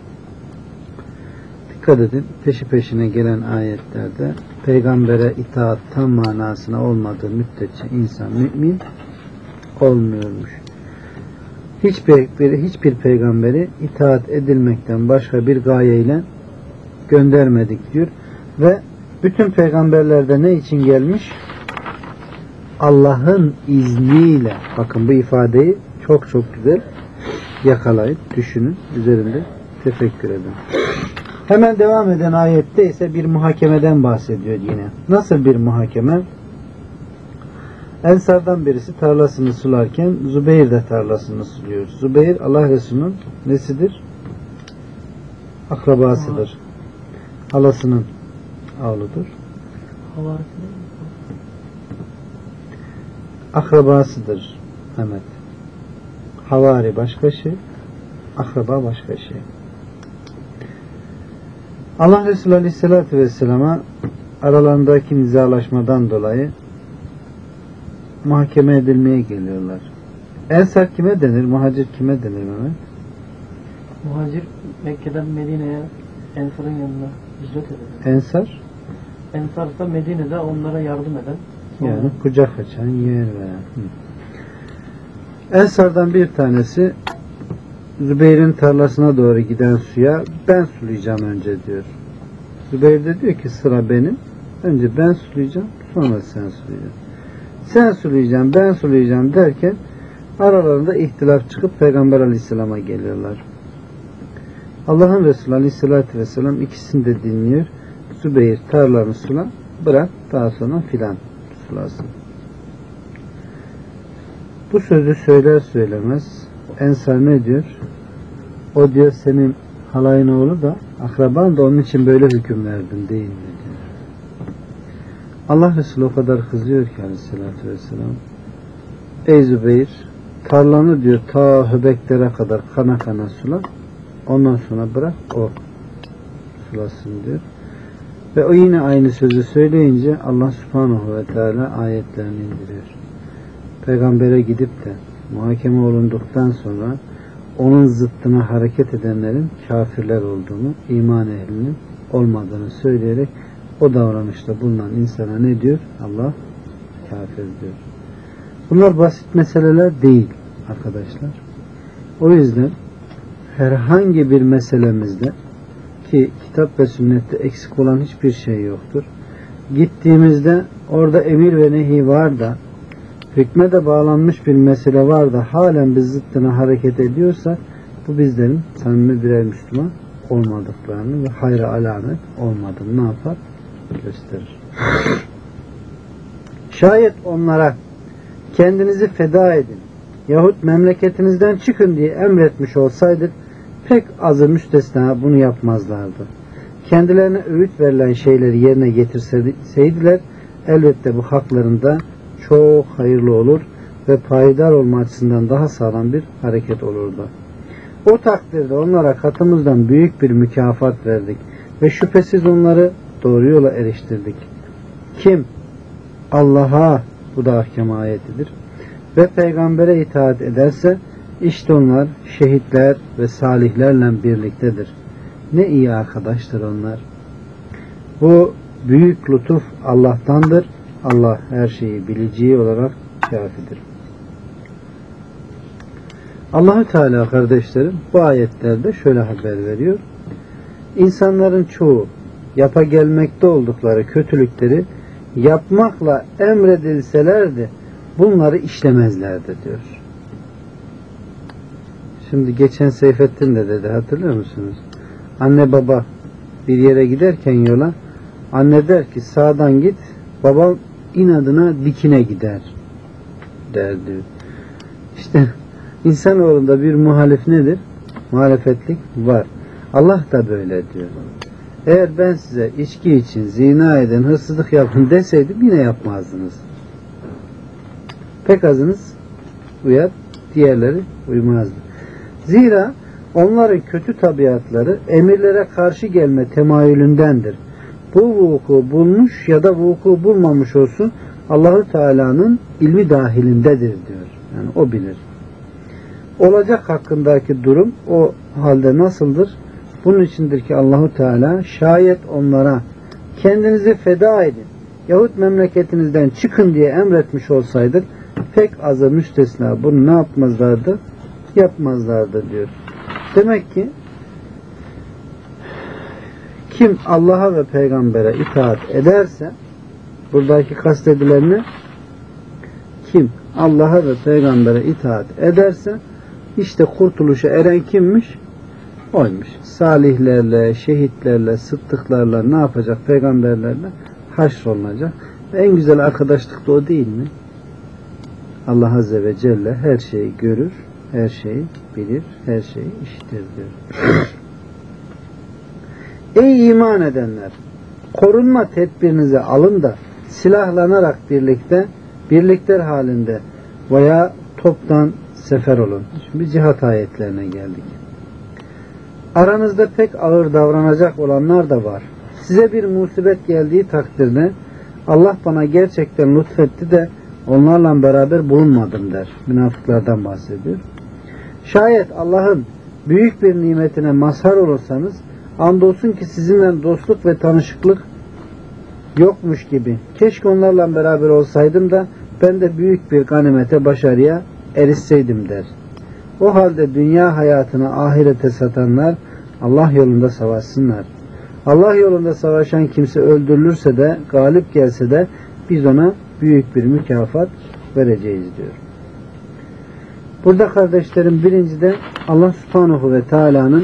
Dikkat edin. Peşi peşine gelen ayetlerde peygambere itaat tam manasına olmadığı müddetçe insan mümin olmuyormuş. Hiçbir, hiçbir peygamberi itaat edilmekten başka bir gayeyle göndermedik diyor. Ve bütün peygamberlerde ne için gelmiş? Allah'ın izniyle. Bakın bu ifadeyi çok çok güzel yakalayıp düşünün. Üzerinde tefekkür edin. Hemen devam eden ayette ise bir muhakemeden bahsediyor yine. Nasıl bir muhakeme? Ensardan birisi tarlasını sularken Zübeyir de tarlasını suluyor. Zübeyir Allah Resulü'nün nesidir? Akrabasıdır. Halasının oğludur. Akrabasıdır Mehmet. Havari başka şey, akraba başka şey. Allah Resulü Aleyhisselatü Vesselam'a aralarındaki nizalaşmadan dolayı muhakeme edilmeye geliyorlar. Ensar kime denir? Muhacir kime denir Mehmet? Muhacir Mekke'den Medine'ye Ensar'ın yanına hicret eder. Ensar? Ensar da Medine'de onlara yardım eden. Sonra... Yani kucak açan yer veren. Ensardan bir tanesi Zübeyir'in tarlasına doğru giden suya ben sulayacağım önce diyor. Zübeyir de diyor ki sıra benim. Önce ben sulayacağım, sonra sen sulayacaksın. Sen sulayacaksın, ben sulayacağım derken aralarında ihtilaf çıkıp Peygamber Aleyhisselam'a geliyorlar. Allah'ın Resulü Aleyhisselatü Vesselam ikisini de dinliyor. Zübeyir tarlanı sula, bırak daha sonra filan sulasın. Bu sözü söyler söylemez Ensar ne diyor? O diyor senin halayın oğlu da akraban da onun için böyle hüküm verdin değil mi diyor. Allah Resulü o kadar kızıyor ki Aleyhisselatü Vesselam. Ey Zübeyir, tarlanı diyor ta höbeklere kadar kana kana sula, ondan sonra bırak o sulasın diyor. Ve o yine aynı sözü söyleyince Allah Subhanahu ve Teala ayetlerini indiriyor. Peygambere gidip de muhakeme olunduktan sonra onun zıttına hareket edenlerin kafirler olduğunu, iman ehlinin olmadığını söyleyerek o davranışta bulunan insana ne diyor? Allah kafir diyor. Bunlar basit meseleler değil arkadaşlar. O yüzden herhangi bir meselemizde ki kitap ve sünnette eksik olan hiçbir şey yoktur. Gittiğimizde orada emir ve nehi var da hükme de bağlanmış bir mesele var da halen biz zıttına hareket ediyorsa bu bizlerin samimi birer Müslüman olmadıklarını ve hayra alamet olmadığını ne yapar? Gösterir. Şayet onlara kendinizi feda edin yahut memleketinizden çıkın diye emretmiş olsaydık pek azı müstesna bunu yapmazlardı. Kendilerine öğüt verilen şeyleri yerine getirseydiler elbette bu haklarında çok hayırlı olur ve payidar olma açısından daha sağlam bir hareket olurdu. O takdirde onlara katımızdan büyük bir mükafat verdik ve şüphesiz onları doğru yola eriştirdik. Kim Allah'a, bu da ahkam ayetidir, ve peygambere itaat ederse işte onlar şehitler ve salihlerle birliktedir. Ne iyi arkadaştır onlar. Bu büyük lütuf Allah'tandır. Allah her şeyi bileceği olarak kafidir. Allah-u Teala kardeşlerim bu ayetlerde şöyle haber veriyor. İnsanların çoğu yapa gelmekte oldukları kötülükleri yapmakla emredilselerdi bunları işlemezlerdi diyor. Şimdi geçen Seyfettin de dedi, hatırlıyor musunuz? Anne baba bir yere giderken yola anne der ki sağdan git, babam inadına dikine gider der diyor. İşte insanoğlunda bir muhalif nedir? Muhalefetlik var. Allah da böyle diyor. Eğer ben size içki için zina edin, hırsızlık yapın deseydim yine yapmazdınız. Pek azınız uyar, diğerleri uymazdı. Zira onların kötü tabiatları emirlere karşı gelme temayülündendir. Bu vuku bulmuş ya da vuku bulmamış olsun Allah-u Teala'nın ilmi dahilindedir diyor. Yani o bilir. Olacak hakkındaki durum o halde nasıldır? Bunun içindir ki Allah-u Teala şayet onlara kendinizi feda edin yahut memleketinizden çıkın diye emretmiş olsaydık pek azı müstesna bunu ne yapmazlardı? Yapmazlardı diyor. Demek ki kim Allah'a ve peygambere itaat ederse buradaki kastedilen ne? Kim Allah'a ve peygambere itaat ederse işte kurtuluşa eren kimmiş? Oymuş. Salihlerle, şehitlerle, sıddıklarla ne yapacak? Peygamberlerle haşrolunacak. Ve en güzel arkadaşlık da o değil mi? Allah Azze ve Celle her şeyi görür, her şeyi bilir, her şeyi işitir diyor. Ey iman edenler! Korunma tedbirinizi alın da silahlanarak birlikte, birlikler halinde veya toptan sefer olun. Şimdi cihat ayetlerine geldik. Aranızda pek ağır davranacak olanlar da var. Size bir musibet geldiği takdirde Allah bana gerçekten lütfetti de onlarla beraber bulunmadım der. Münafıklardan bahsediyor. Şayet Allah'ın büyük bir nimetine mazhar olursanız andolsun ki sizinle dostluk ve tanışıklık yokmuş gibi. Keşke onlarla beraber olsaydım da ben de büyük bir ganimete, başarıya erişseydim der. O halde dünya hayatını ahirete satanlar Allah yolunda savaşsınlar. Allah yolunda savaşan kimse öldürülürse de, galip gelse de biz ona büyük bir mükafat vereceğiz diyor. Burada kardeşlerim birincide Allah Subhanahu ve Teala'nın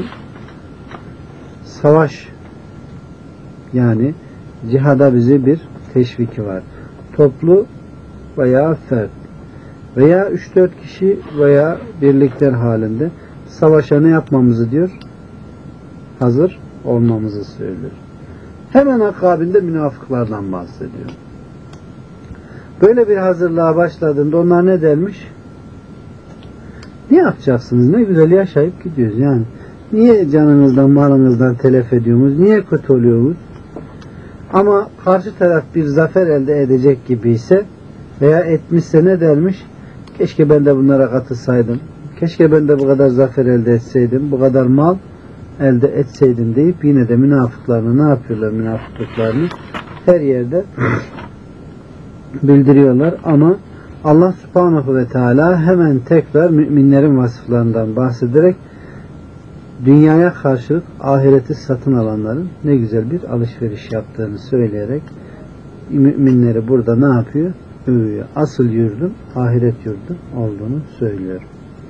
savaş yani cihada bize bir teşviki var. Toplu veya fert veya üç dört kişi veya birlikler halinde savaşa ne yapmamızı diyor? Hazır olmamızı söylüyor. Hemen akabinde münafıklardan bahsediyor. Böyle bir hazırlığa başladığında onlar ne dermiş? Ne yapacaksınız? Ne güzel yaşayıp gidiyoruz yani. Niye canınızdan, malınızdan telef ediyorsunuz? Niye kötü oluyorsunuz? Ama karşı taraf bir zafer elde edecek gibi ise veya etmişse ne dermiş? Keşke ben de bunlara katılsaydım. Keşke ben de bu kadar zafer elde etseydim. Bu kadar mal elde etseydim deyip yine de münafıklarını ne yapıyorlar? Münafıklıklarını her yerde bildiriyorlar ama Allah Subhanahu ve Teala hemen tekrar müminlerin vasıflarından bahsederek dünyaya karşılık ahireti satın alanların ne güzel bir alışveriş yaptığını söyleyerek müminleri burada ne yapıyor? Övüyor. Asıl yurdun ahiret yurdu olduğunu söylüyor.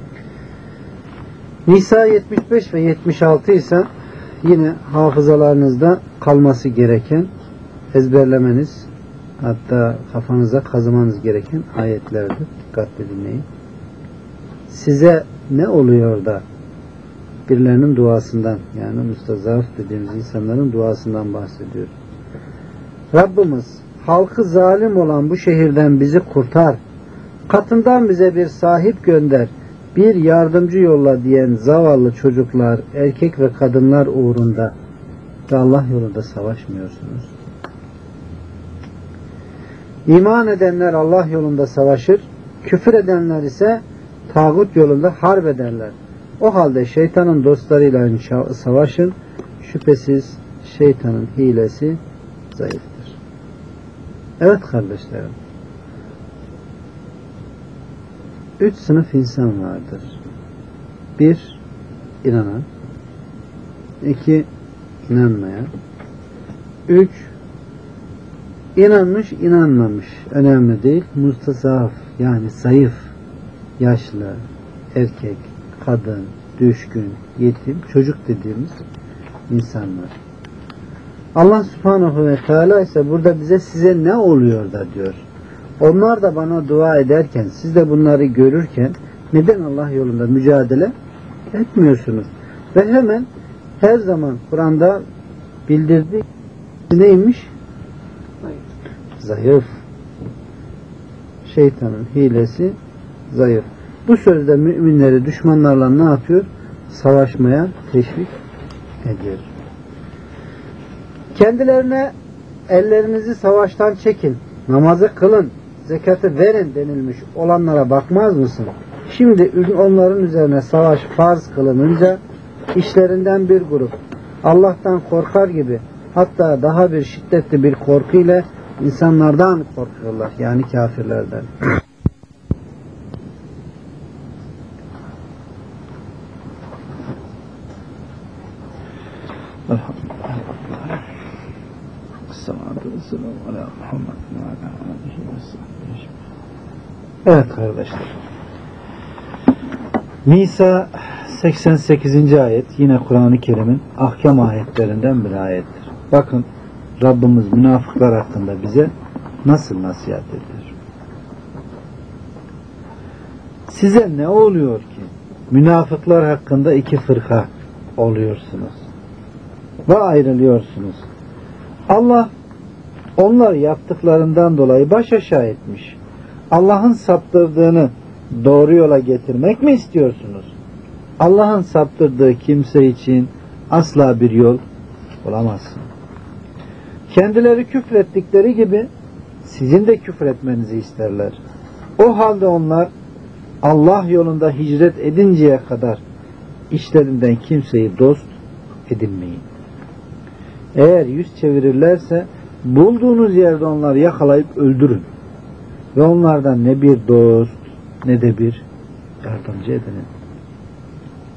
Nisa yetmiş beş ve yetmiş altı ise yine hafızalarınızda kalması gereken, ezberlemeniz, hatta kafanıza kazımanız gereken ayetlerdir. Dikkatle dinleyin. Size ne oluyor da birilerinin duasından, yani müstazaf dediğimiz insanların duasından bahsediyor. Rabbimiz halkı zalim olan bu şehirden bizi kurtar. Katından bize bir sahip gönder. Bir yardımcı yolla diyen zavallı çocuklar, erkek ve kadınlar uğrunda ve Allah yolunda savaşmıyorsunuz. İman edenler Allah yolunda savaşır, küfür edenler ise tağut yolunda harp ederler. O halde şeytanın dostlarıyla savaşın, şüphesiz şeytanın hilesi zayıftır. Evet kardeşlerim, üç sınıf insan vardır. Bir, inanan. İki, inanmayan. Üç, inanmış, inanmamış. Önemli değil. Mustasaf, yani zayıf, yaşlı, erkek, kadın, düşkün, yetim, çocuk dediğimiz insanlar. Allah Subhanahu ve Teala ise burada bize size ne oluyor da diyor. Onlar da bana dua ederken, siz de bunları görürken neden Allah yolunda mücadele etmiyorsunuz? Ve hemen her zaman Kur'an'da bildirdiği neymiş? Zayıf. Şeytanın hilesi zayıf. Bu sözde müminleri düşmanlarla ne yapıyor? Savaşmaya teşvik ediyor. Kendilerine ellerinizi savaştan çekin, namazı kılın, zekatı verin denilmiş olanlara bakmaz mısın? Şimdi onların üzerine savaş farz kılınınca işlerinden bir grup Allah'tan korkar gibi, hatta daha bir şiddetli bir korkuyla insanlardan korkuyorlar, yani kafirlerden. Evet kardeşler. Nisa seksen sekizinci ayet yine Kur'an-ı Kerim'in ahkam ayetlerinden bir ayettir. Bakın Rabbimiz münafıklar hakkında bize nasıl nasihat ediyor. Size ne oluyor ki münafıklar hakkında iki fırka oluyorsunuz ve ayrılıyorsunuz. Allah onlar yaptıklarından dolayı baş aşağı etmiş. Allah'ın saptırdığını doğru yola getirmek mi istiyorsunuz? Allah'ın saptırdığı kimse için asla bir yol bulamazsın. Kendileri küfrettikleri gibi sizin de küfretmenizi isterler. O halde onlar Allah yolunda hicret edinceye kadar işlerinden kimseyi dost edinmeyin. Eğer yüz çevirirlerse bulduğunuz yerde onları yakalayıp öldürün. Ve onlardan ne bir dost ne de bir yardımcı edinin.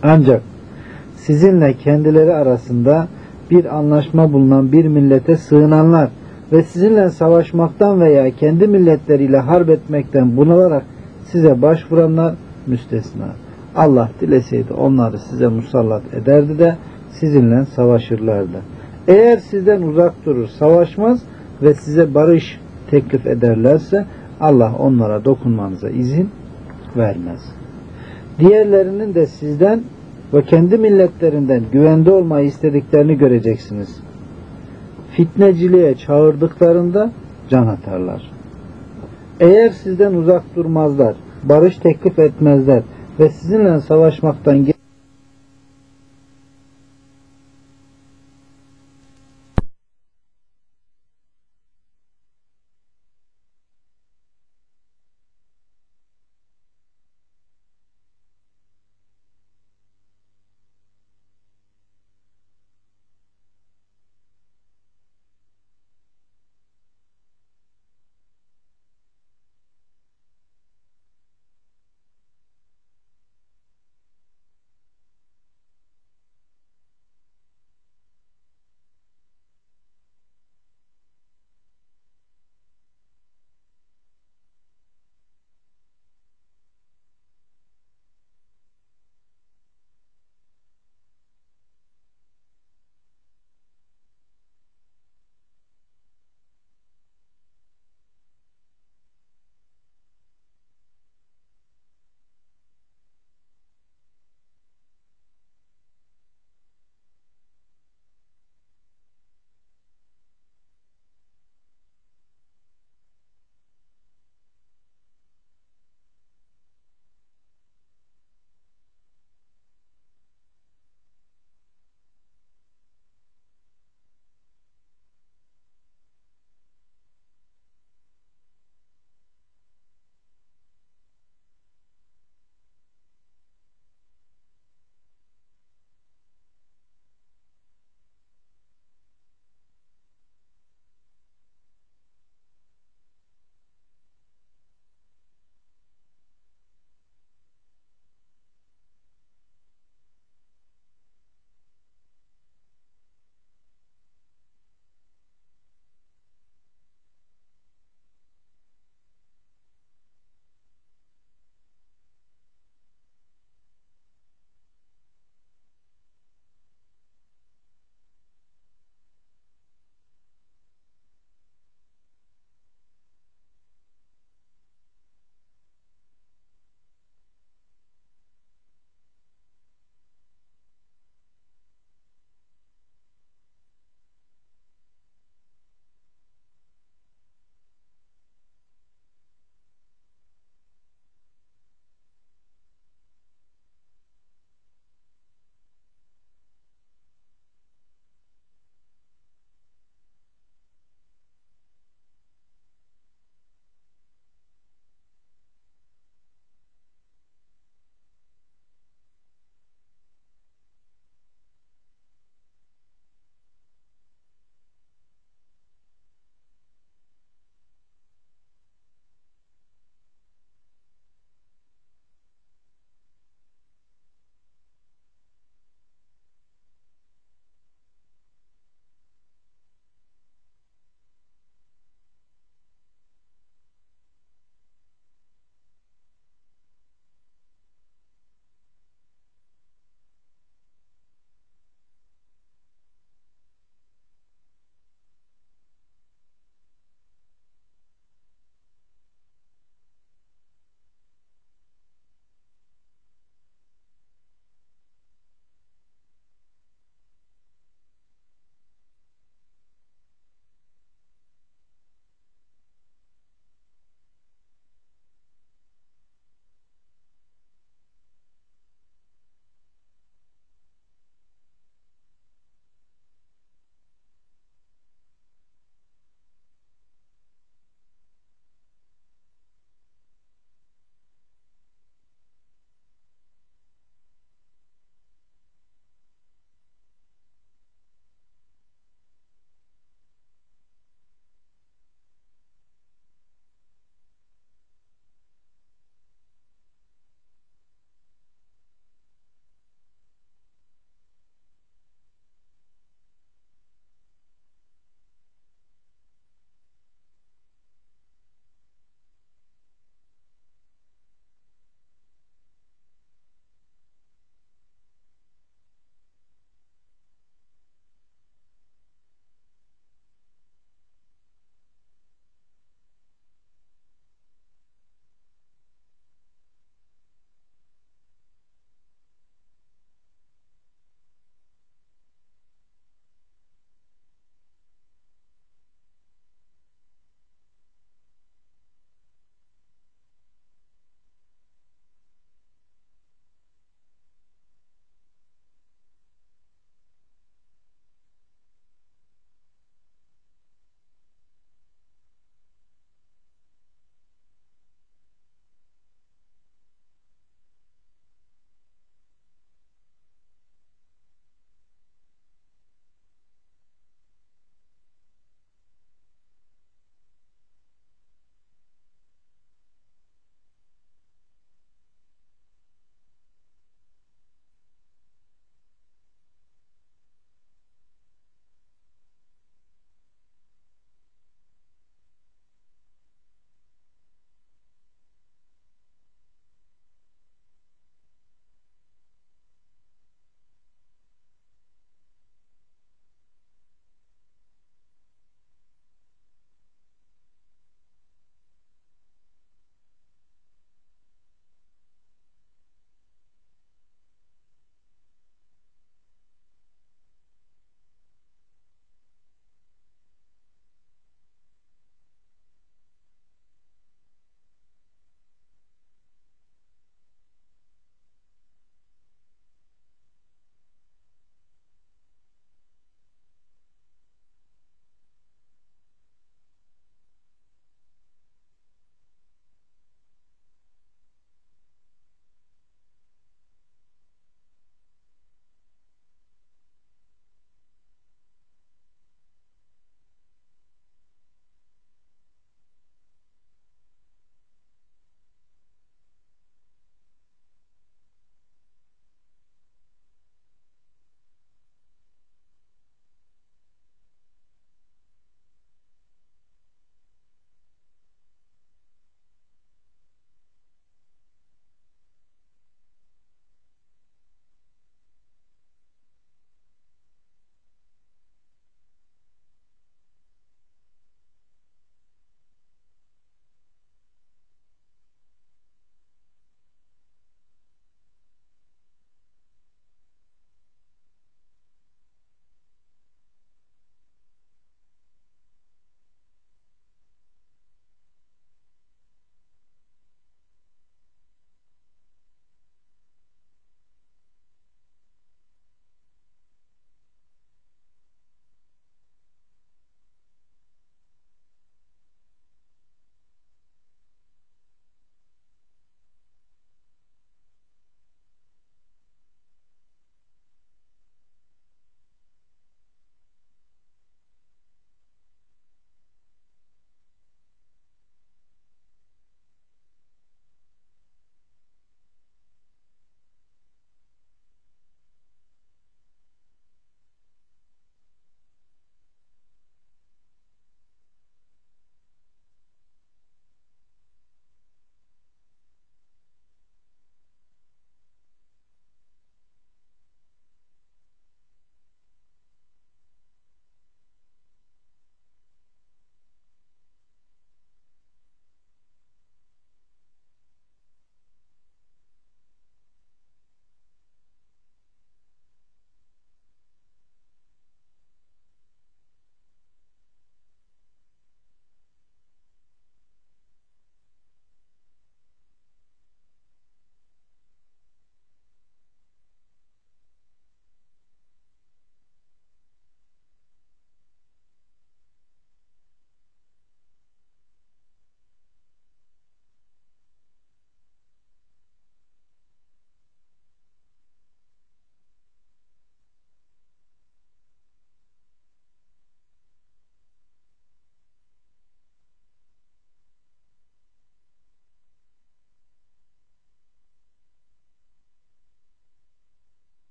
Ancak sizinle kendileri arasında bir anlaşma bulunan bir millete sığınanlar ve sizinle savaşmaktan veya kendi milletleriyle harp etmekten bunalarak size başvuranlar müstesna. Allah dileseydi onları size musallat ederdi de sizinle savaşırlardı. Eğer sizden uzak durur, savaşmaz ve size barış teklif ederlerse Allah onlara dokunmanıza izin vermez. Diğerlerinin de sizden ve kendi milletlerinden güvende olmayı istediklerini göreceksiniz. Fitneciliğe çağırdıklarında can atarlar. Eğer sizden uzak durmazlar, barış teklif etmezler ve sizinle savaşmaktan